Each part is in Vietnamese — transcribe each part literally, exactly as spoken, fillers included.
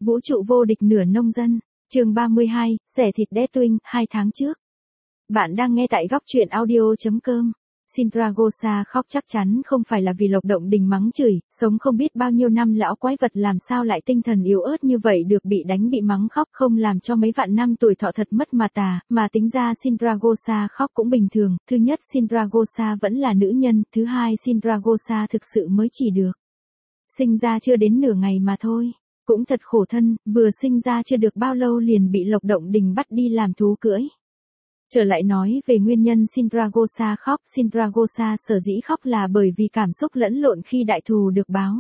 Vũ trụ vô địch nửa nông dân, chương ba mươi hai, xẻ thịt Deathwing, hai tháng trước. Bạn đang nghe tại góc truyện audio.com. Sindragosa khóc chắc chắn không phải là vì Lộc Động Đình mắng chửi, sống không biết bao nhiêu năm lão quái vật làm sao lại tinh thần yếu ớt như vậy được bị đánh bị mắng khóc không làm cho mấy vạn năm tuổi thọ thật mất mà tà, mà tính ra Sindragosa khóc cũng bình thường, thứ nhất Sindragosa vẫn là nữ nhân, thứ hai Sindragosa thực sự mới chỉ được. Sinh ra chưa đến nửa ngày mà thôi. Cũng thật khổ thân, vừa sinh ra chưa được bao lâu liền bị Lộc Động Đình bắt đi làm thú cưỡi. Trở lại nói về nguyên nhân Sindragosa khóc, Sindragosa sở dĩ khóc là bởi vì cảm xúc lẫn lộn khi đại thù được báo.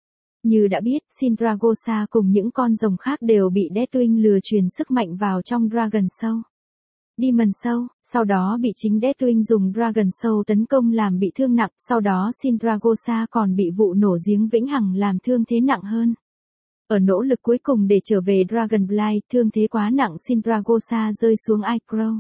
Như đã biết, Sindragosa cùng những con rồng khác đều bị Deathwing lừa truyền sức mạnh vào trong Dragon Soul. Demon Soul, sau đó bị chính Deathwing dùng Dragon Soul tấn công làm bị thương nặng, sau đó Sindragosa còn bị vụ nổ giếng vĩnh hằng làm thương thế nặng hơn. Ở nỗ lực cuối cùng để trở về Dragonblight, thương thế quá nặng Sindragosa rơi xuống Icrow.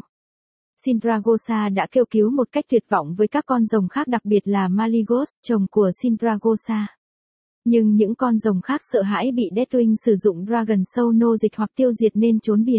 Sindragosa đã kêu cứu một cách tuyệt vọng với các con rồng khác, đặc biệt là Malygos, chồng của Sindragosa. Nhưng những con rồng khác sợ hãi bị Deathwing sử dụng Dragon Soul nô dịch hoặc tiêu diệt nên trốn biệt.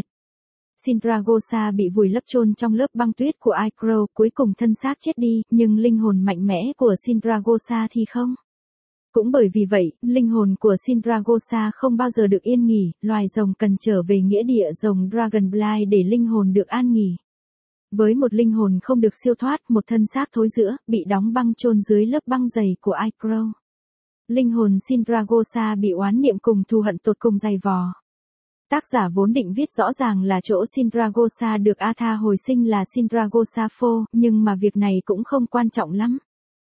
Sindragosa bị vùi lấp chôn trong lớp băng tuyết của Icrow, cuối cùng thân xác chết đi, nhưng linh hồn mạnh mẽ của Sindragosa thì không. Cũng bởi vì vậy, linh hồn của Sindragosa không bao giờ được yên nghỉ, loài rồng cần trở về nghĩa địa rồng Dragonblight để linh hồn được an nghỉ. Với một linh hồn không được siêu thoát, một thân xác thối rữa, bị đóng băng chôn dưới lớp băng dày của Icrow. Linh hồn Sindragosa bị oán niệm cùng thù hận tột cùng dày vò. Tác giả vốn định viết rõ ràng là chỗ Sindragosa được Atha hồi sinh là Sindragosa Phô, nhưng mà việc này cũng không quan trọng lắm.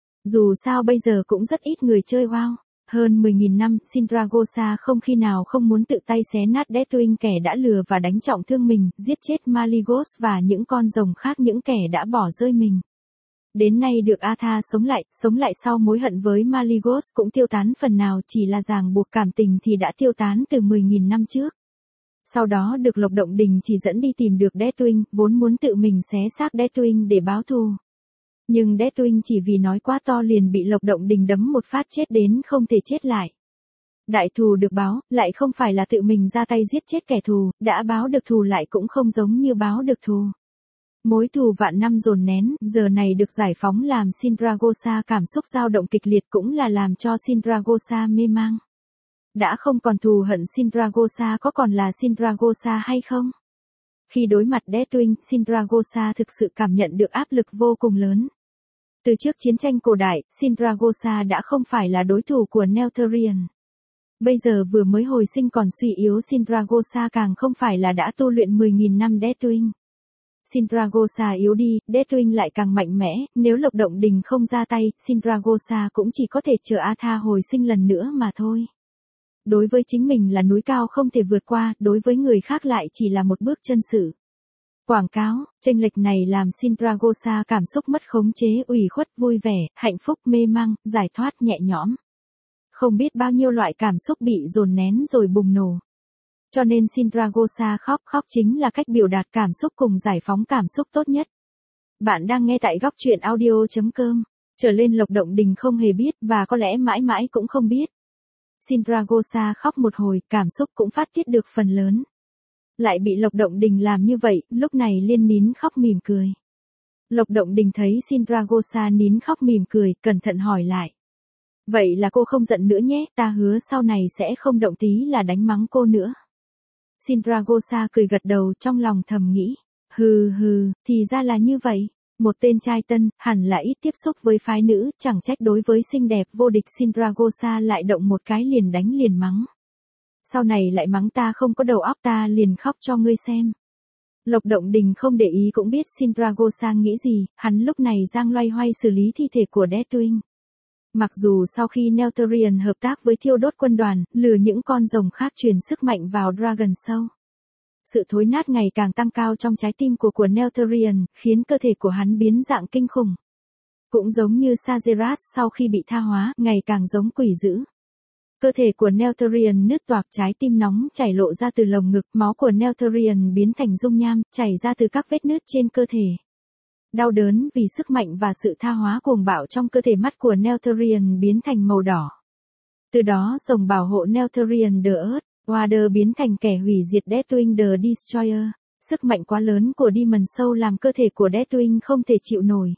Dù sao bây giờ cũng rất ít người chơi WoW. Hơn mười nghìn năm, Sindragosa không khi nào không muốn tự tay xé nát Deathwing, kẻ đã lừa và đánh trọng thương mình, giết chết Malygos và những con rồng khác, những kẻ đã bỏ rơi mình. Đến nay được Atha sống lại, sống lại sau mối hận với Malygos cũng tiêu tán phần nào, chỉ là ràng buộc cảm tình thì đã tiêu tán từ mười nghìn năm trước. Sau đó được Lộc Động Đình chỉ dẫn đi tìm được Deathwing, vốn muốn tự mình xé xác Deathwing để báo thù. Nhưng Deathwing chỉ vì nói quá to liền bị Lộc Động Đình đấm một phát chết đến không thể chết lại. Đại thù được báo, lại không phải là tự mình ra tay giết chết kẻ thù, đã báo được thù lại cũng không giống như báo được thù. Mối thù vạn năm dồn nén, giờ này được giải phóng làm Sindragosa cảm xúc dao động kịch liệt, cũng là làm cho Sindragosa mê mang. Đã không còn thù hận, Sindragosa có còn là Sindragosa hay không? Khi đối mặt Deathwing, Sindragosa thực sự cảm nhận được áp lực vô cùng lớn. Từ trước chiến tranh cổ đại, Sindragosa đã không phải là đối thủ của Neltharion. Bây giờ vừa mới hồi sinh còn suy yếu, Sindragosa càng không phải là đã tu luyện mười nghìn năm Deathwing. Sindragosa yếu đi, Deathwing lại càng mạnh mẽ, nếu Lộc Động Đình không ra tay, Sindragosa cũng chỉ có thể chờ Atha hồi sinh lần nữa mà thôi. Đối với chính mình là núi cao không thể vượt qua, đối với người khác lại chỉ là một bước chân sự. Quảng cáo, chênh lệch này làm Sindragosa cảm xúc mất khống chế, ủy khuất, vui vẻ, hạnh phúc, mê mang, giải thoát, nhẹ nhõm. Không biết bao nhiêu loại cảm xúc bị dồn nén rồi bùng nổ. Cho nên Sindragosa khóc, khóc chính là cách biểu đạt cảm xúc cùng giải phóng cảm xúc tốt nhất. Bạn đang nghe tại góc truyện audio.com. Trở lên Lộc Động Đình không hề biết và có lẽ mãi mãi cũng không biết. Sindragosa khóc một hồi, cảm xúc cũng phát tiết được phần lớn. Lại bị Lộc Động Đình làm như vậy, lúc này liên nín khóc mỉm cười. Lộc Động Đình thấy Sindragosa nín khóc mỉm cười, cẩn thận hỏi lại. Vậy là cô không giận nữa nhé, ta hứa sau này sẽ không động tí là đánh mắng cô nữa. Sindragosa cười gật đầu, trong lòng thầm nghĩ. Hừ hừ, thì ra là như vậy. Một tên trai tân, hẳn là ít tiếp xúc với phái nữ, chẳng trách đối với xinh đẹp vô địch Sindragosa lại động một cái liền đánh liền mắng. Sau này lại mắng ta không có đầu óc, ta liền khóc cho ngươi xem. Lộc Động Đình không để ý cũng biết Sindragosa nghĩ gì, hắn lúc này giang loay hoay xử lý thi thể của Deathwing. Mặc dù sau khi Neltharion hợp tác với thiêu đốt quân đoàn, lừa những con rồng khác truyền sức mạnh vào Dragon Soul. Sự thối nát ngày càng tăng cao trong trái tim của của Neltharion, khiến cơ thể của hắn biến dạng kinh khủng. Cũng giống như Sageras sau khi bị tha hóa, ngày càng giống quỷ dữ. Cơ thể của Neltharion nứt toạc, trái tim nóng chảy lộ ra từ lồng ngực, máu của Neltharion biến thành dung nham, chảy ra từ các vết nứt trên cơ thể. Đau đớn vì sức mạnh và sự tha hóa cuồng bạo trong cơ thể, mắt của Neltharion biến thành màu đỏ. Từ đó rồng bảo hộ Neltharion đờ ớt. Wader biến thành kẻ hủy diệt Deathwing the Destroyer. Sức mạnh quá lớn của Demon Soul làm cơ thể của Deathwing không thể chịu nổi.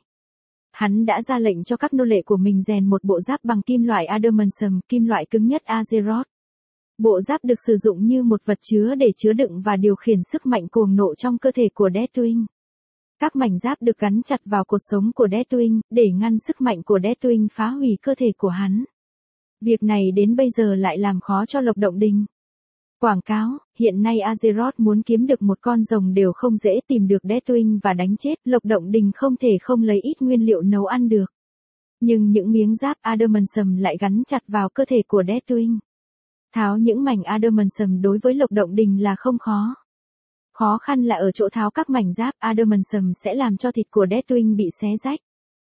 Hắn đã ra lệnh cho các nô lệ của mình rèn một bộ giáp bằng kim loại Adamantium, kim loại cứng nhất Azeroth. Bộ giáp được sử dụng như một vật chứa để chứa đựng và điều khiển sức mạnh cuồng nộ trong cơ thể của Deathwing. Các mảnh giáp được gắn chặt vào cột sống của Deathwing, để ngăn sức mạnh của Deathwing phá hủy cơ thể của hắn. Việc này đến bây giờ lại làm khó cho Lộc Động Đình. Quảng cáo, hiện nay Azeroth muốn kiếm được một con rồng đều không dễ, tìm được Deathwing và đánh chết, Lộc Động Đình không thể không lấy ít nguyên liệu nấu ăn được. Nhưng những miếng giáp Adamantium lại gắn chặt vào cơ thể của Deathwing. Tháo những mảnh Adamantium đối với Lộc Động Đình là không khó. Khó khăn là ở chỗ tháo các mảnh giáp Adamantium sẽ làm cho thịt của Deathwing bị xé rách.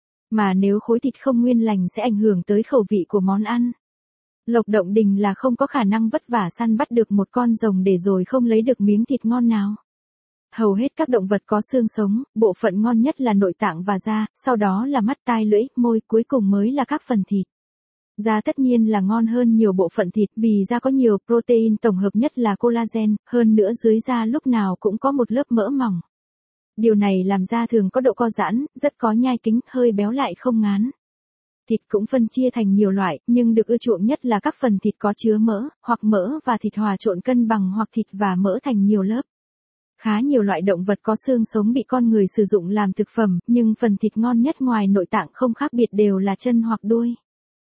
Mà nếu khối thịt không nguyên lành sẽ ảnh hưởng tới khẩu vị của món ăn. Lộc Động Đình là không có khả năng vất vả săn bắt được một con rồng để rồi không lấy được miếng thịt ngon nào. Hầu hết các động vật có xương sống, bộ phận ngon nhất là nội tạng và da, sau đó là mắt, tai, lưỡi, môi, cuối cùng mới là các phần thịt. Da tất nhiên là ngon hơn nhiều bộ phận thịt vì da có nhiều protein, tổng hợp nhất là collagen, hơn nữa dưới da lúc nào cũng có một lớp mỡ mỏng. Điều này làm da thường có độ co giãn, rất có nhai kính, hơi béo lại không ngán. Thịt cũng phân chia thành nhiều loại, nhưng được ưa chuộng nhất là các phần thịt có chứa mỡ, hoặc mỡ và thịt hòa trộn cân bằng, hoặc thịt và mỡ thành nhiều lớp. Khá nhiều loại động vật có xương sống bị con người sử dụng làm thực phẩm, nhưng phần thịt ngon nhất ngoài nội tạng không khác biệt đều là chân hoặc đuôi.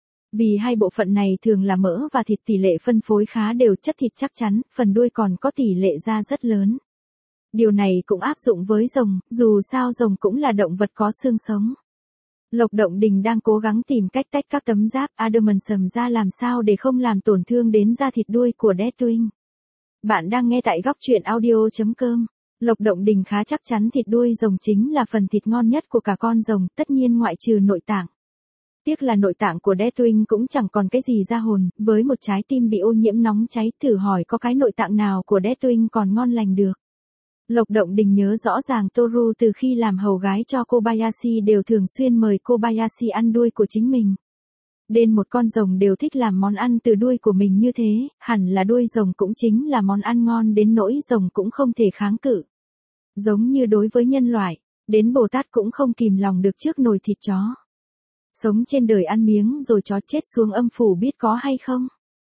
Vì hai bộ phận này thường là mỡ và thịt, tỷ lệ phân phối khá đều, chất thịt chắc chắn, phần đuôi còn có tỷ lệ da rất lớn. Điều này cũng áp dụng với rồng, dù sao rồng cũng là động vật có xương sống. Lộc Động Đình đang cố gắng tìm cách tách các tấm giáp Adamantium ra làm sao để không làm tổn thương đến da thịt đuôi của Deathwing. Bạn đang nghe tại góc truyện audio chấm com. Lộc Động Đình khá chắc chắn thịt đuôi rồng chính là phần thịt ngon nhất của cả con rồng, tất nhiên ngoại trừ nội tạng. Tiếc là nội tạng của Deathwing cũng chẳng còn cái gì ra hồn, với một trái tim bị ô nhiễm nóng cháy, thử hỏi có cái nội tạng nào của Deathwing còn ngon lành được. Lộc Động Đình nhớ rõ ràng Toru từ khi làm hầu gái cho Kobayashi đều thường xuyên mời Kobayashi ăn đuôi của chính mình. Đến một con rồng đều thích làm món ăn từ đuôi của mình như thế, hẳn là đuôi rồng cũng chính là món ăn ngon đến nỗi rồng cũng không thể kháng cự. Giống như đối với nhân loại, đến Bồ Tát cũng không kìm lòng được trước nồi thịt chó. Sống trên đời ăn miếng rồi chó chết xuống âm phủ biết có hay không?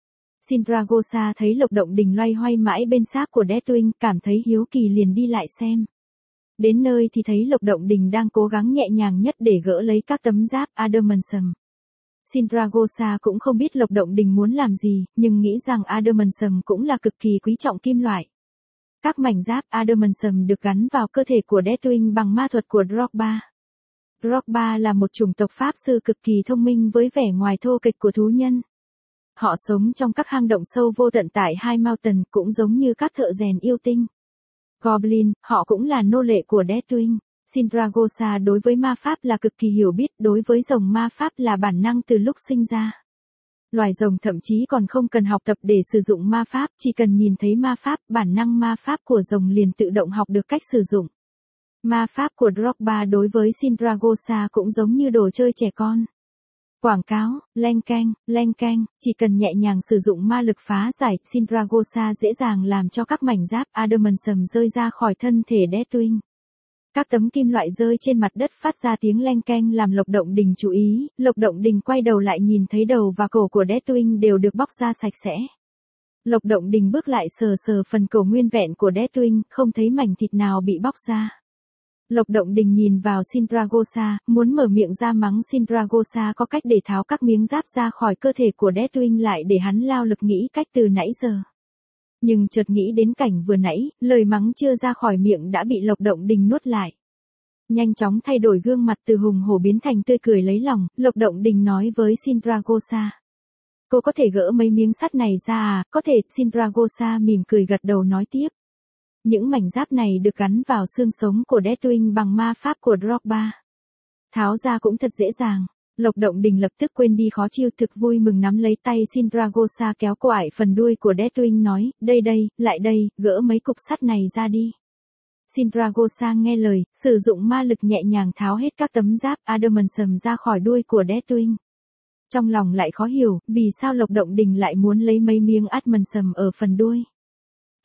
Sindragosa thấy Lộc Động Đình loay hoay mãi bên xác của Deathwing, cảm thấy hiếu kỳ liền đi lại xem. Đến nơi thì thấy Lộc Động Đình đang cố gắng nhẹ nhàng nhất để gỡ lấy các tấm giáp Adamantium. Sindragosa cũng không biết Lộc Động Đình muốn làm gì, nhưng nghĩ rằng Adamantium cũng là cực kỳ quý trọng kim loại. Các mảnh giáp Adamantium được gắn vào cơ thể của Deathwing bằng ma thuật của Drogba. Drogba là một chủng tộc pháp sư cực kỳ thông minh với vẻ ngoài thô kệch của thú nhân. Họ sống trong các hang động sâu vô tận tại High Mountain, cũng giống như các thợ rèn yêu tinh. Goblin, họ cũng là nô lệ của Deathwing. Sindragosa đối với ma pháp là cực kỳ hiểu biết, đối với rồng ma pháp là bản năng từ lúc sinh ra. Loài rồng thậm chí còn không cần học tập để sử dụng ma pháp, chỉ cần nhìn thấy ma pháp, bản năng ma pháp của rồng liền tự động học được cách sử dụng. Ma pháp của Drogba đối với Sindragosa cũng giống như đồ chơi trẻ con. Quảng cáo, leng keng, leng keng, chỉ cần nhẹ nhàng sử dụng ma lực phá giải, Sindragosa dễ dàng làm cho các mảnh giáp Adamantium rơi ra khỏi thân thể Deathwing. Các tấm kim loại rơi trên mặt đất phát ra tiếng leng keng làm Lộc Động Đình chú ý, Lộc Động Đình quay đầu lại nhìn thấy đầu và cổ của Deathwing đều được bóc ra sạch sẽ. Lộc Động Đình bước lại sờ sờ phần cổ nguyên vẹn của Deathwing, không thấy mảnh thịt nào bị bóc ra. Lộc Động Đình nhìn vào Sindragosa, muốn mở miệng ra mắng Sindragosa có cách để tháo các miếng giáp ra khỏi cơ thể của Deathwing lại để hắn lao lực nghĩ cách từ nãy giờ. Nhưng chợt nghĩ đến cảnh vừa nãy, lời mắng chưa ra khỏi miệng đã bị Lộc Động Đình nuốt lại. Nhanh chóng thay đổi gương mặt từ hùng hổ biến thành tươi cười lấy lòng, Lộc Động Đình nói với Sindragosa. Cô có thể gỡ mấy miếng sắt này ra à? Có thể, Sindragosa mỉm cười gật đầu nói tiếp. Những mảnh giáp này được gắn vào xương sống của Deathwing bằng ma pháp của Drogba. Tháo ra cũng thật dễ dàng. Lộc Động Đình lập tức quên đi khó chịu, thực vui mừng nắm lấy tay Sindragosa kéo quải phần đuôi của Deathwing nói, đây đây, lại đây, gỡ mấy cục sắt này ra đi. Sindragosa nghe lời, sử dụng ma lực nhẹ nhàng tháo hết các tấm giáp Adamantium ra khỏi đuôi của Deathwing. Trong lòng lại khó hiểu, vì sao Lộc Động Đình lại muốn lấy mấy miếng Adamantium ở phần đuôi.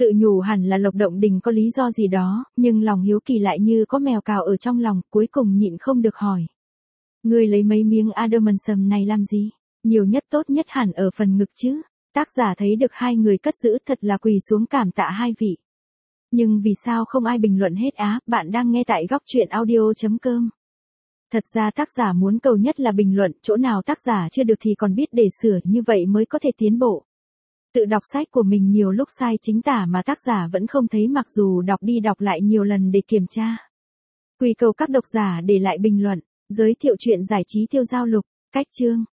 Tự nhủ hẳn là Lộc Động Đình có lý do gì đó, nhưng lòng hiếu kỳ lại như có mèo cào ở trong lòng, cuối cùng nhịn không được hỏi. Ngươi lấy mấy miếng adamantium này làm gì? Nhiều nhất tốt nhất hẳn ở phần ngực chứ. Tác giả thấy được hai người cất giữ thật là quỳ xuống cảm tạ hai vị. Nhưng vì sao không ai bình luận hết á, bạn đang nghe tại góc truyện audio.com. Thật ra tác giả muốn cầu nhất là bình luận, chỗ nào tác giả chưa được thì còn biết để sửa, như vậy mới có thể tiến bộ. Tự đọc sách của mình nhiều lúc sai chính tả mà tác giả vẫn không thấy mặc dù đọc đi đọc lại nhiều lần để kiểm tra. Quy cầu các độc giả để lại bình luận, giới thiệu chuyện giải trí Tiêu Giao Lục, cách chương.